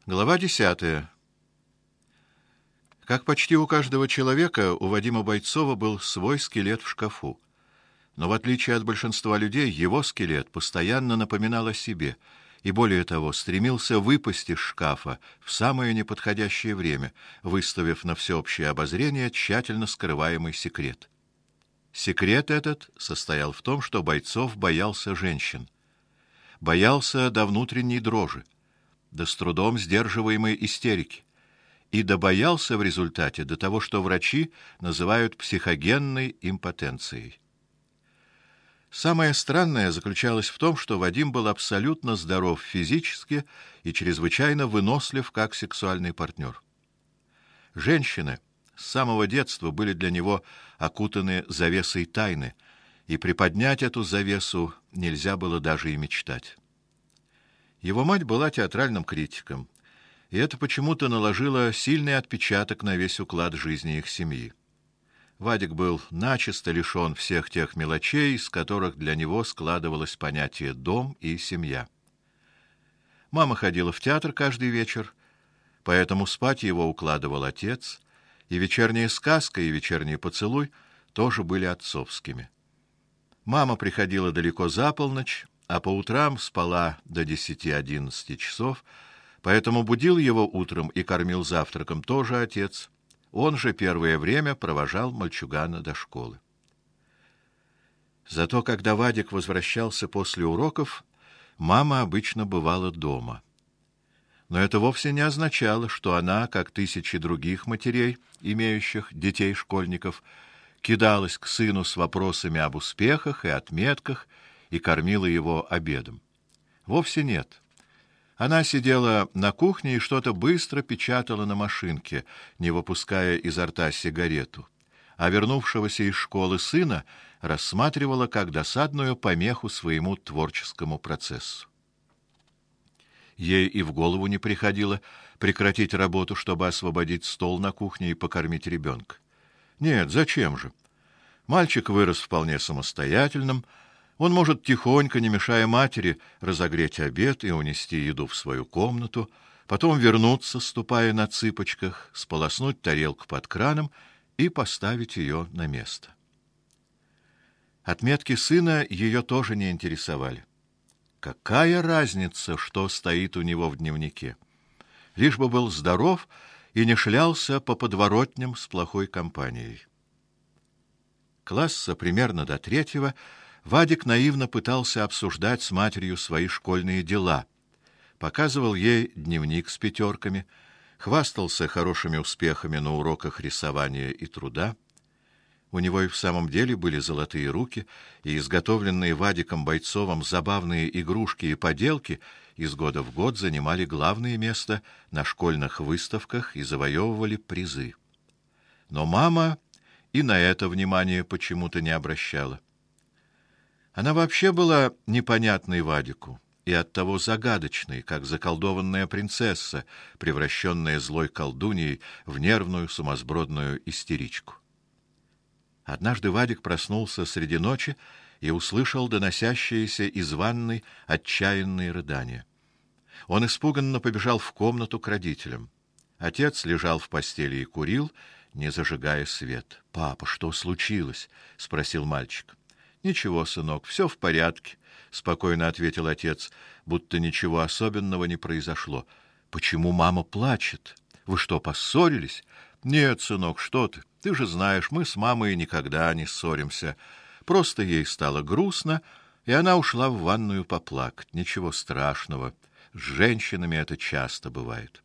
Глава 10. Как почти у каждого человека, у Вадима Бойцова был свой скелет в шкафу. Но в отличие от большинства людей, его скелет постоянно напоминал о себе и, более того, стремился выпасть из шкафа в самое неподходящее время, выставив на всеобщее обозрение тщательно скрываемый секрет. Секрет этот состоял в том, что Бойцов боялся женщин. Боялся до внутренней дрожи, до с трудом сдерживаемой истерики, и добоялся в результате до того, что врачи называют психогенной импотенцией. Самое странное заключалось в том, что Вадим был абсолютно здоров физически и чрезвычайно вынослив как сексуальный партнер. Женщины с самого детства были для него окутаны завесой тайны, и приподнять эту завесу нельзя было даже и мечтать. Его мать была театральным критиком, и это почему-то наложило сильный отпечаток на весь уклад жизни их семьи. Вадик был начисто лишен всех тех мелочей, из которых для него складывалось понятие «дом» и «семья». Мама ходила в театр каждый вечер, поэтому спать его укладывал отец, и вечерняя сказка и вечерний поцелуй тоже были отцовскими. Мама приходила далеко за полночь, а по утрам спала до 10-11 часов, поэтому будил его утром и кормил завтраком тоже отец. Он же первое время провожал мальчугана до школы. Зато когда Вадик возвращался после уроков, мама обычно бывала дома. Но это вовсе не означало, что она, как тысячи других матерей, имеющих детей-школьников, кидалась к сыну с вопросами об успехах и отметках и кормила его обедом. Вовсе нет. Она сидела на кухне и что-то быстро печатала на машинке, не выпуская изо рта сигарету, а вернувшегося из школы сына рассматривала как досадную помеху своему творческому процессу. Ей и в голову не приходило прекратить работу, чтобы освободить стол на кухне и покормить ребенка. Нет, зачем же? Мальчик вырос вполне самостоятельным. Он может тихонько, не мешая матери, разогреть обед и унести еду в свою комнату, потом вернуться, ступая на цыпочках, сполоснуть тарелку под краном и поставить ее на место. Отметки сына ее тоже не интересовали. Какая разница, что стоит у него в дневнике? Лишь бы был здоров и не шлялся по подворотням с плохой компанией. Класса примерно до 3-го Вадик наивно пытался обсуждать с матерью свои школьные дела, показывал ей дневник с 5, хвастался хорошими успехами на уроках рисования и труда. У него и в самом деле были золотые руки, и изготовленные Вадиком Бойцовым забавные игрушки и поделки из года в год занимали главное место на школьных выставках и завоевывали призы. Но мама и на это внимание почему-то не обращала. Она вообще была непонятной Вадику и оттого загадочной, как заколдованная принцесса, превращенная злой колдуньей в нервную сумасбродную истеричку. Однажды Вадик проснулся среди ночи и услышал доносящиеся из ванной отчаянные рыдания. Он испуганно побежал в комнату к родителям. Отец лежал в постели и курил, не зажигая свет. «Папа, что случилось?» — спросил мальчик. «Ничего, сынок, все в порядке», — спокойно ответил отец, будто ничего особенного не произошло. «Почему мама плачет? Вы что, поссорились?» «Нет, сынок, что ты? Ты же знаешь, мы с мамой никогда не ссоримся. Просто ей стало грустно, и она ушла в ванную поплакать. Ничего страшного. С женщинами это часто бывает».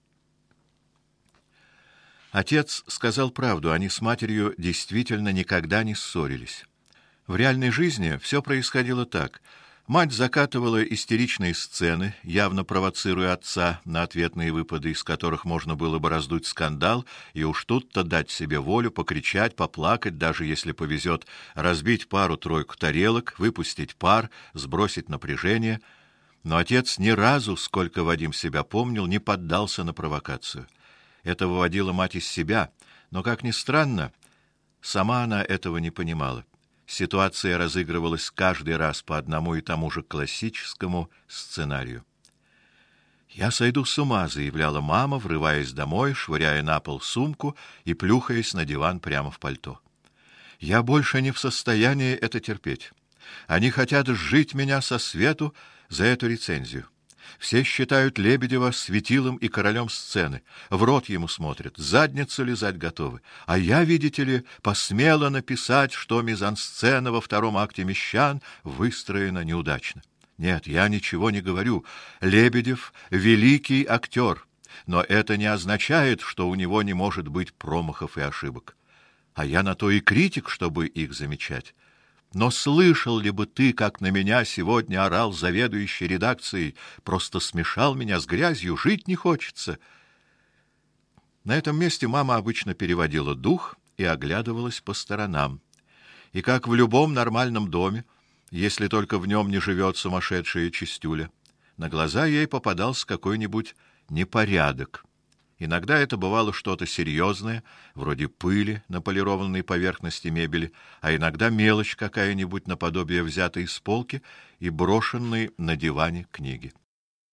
Отец сказал правду, они с матерью действительно никогда не ссорились. В реальной жизни все происходило так. Мать закатывала истеричные сцены, явно провоцируя отца на ответные выпады, из которых можно было бы раздуть скандал, и уж тут-то дать себе волю, покричать, поплакать, даже если повезет, разбить пару-тройку тарелок, выпустить пар, сбросить напряжение. Но отец ни разу, сколько Вадим себя помнил, не поддался на провокацию. Это выводило мать из себя, но, как ни странно, сама она этого не понимала. Ситуация разыгрывалась каждый раз по одному и тому же классическому сценарию. «Я сойду с ума», — заявляла мама, врываясь домой, швыряя на пол сумку и плюхаясь на диван прямо в пальто. «Я больше не в состоянии это терпеть. Они хотят сжить меня со свету за эту рецензию. Все считают Лебедева светилом и королем сцены, в рот ему смотрят, задницу лизать готовы. А я, видите ли, посмела написать, что мизансцена во втором акте «Мещан» выстроена неудачно. Нет, я ничего не говорю. Лебедев — великий актер, но это не означает, что у него не может быть промахов и ошибок. А я на то и критик, чтобы их замечать. Но слышал ли бы ты, как на меня сегодня орал заведующий редакцией? Просто смешал меня с грязью, жить не хочется. На этом месте мама обычно переводила дух и оглядывалась по сторонам. И как в любом нормальном доме, если только в нем не живет сумасшедшая чистюля, на глаза ей попадался какой-нибудь непорядок. Иногда это бывало что-то серьезное, вроде пыли на полированной поверхности мебели, а иногда мелочь какая-нибудь наподобие взятой с полки и брошенной на диване книги.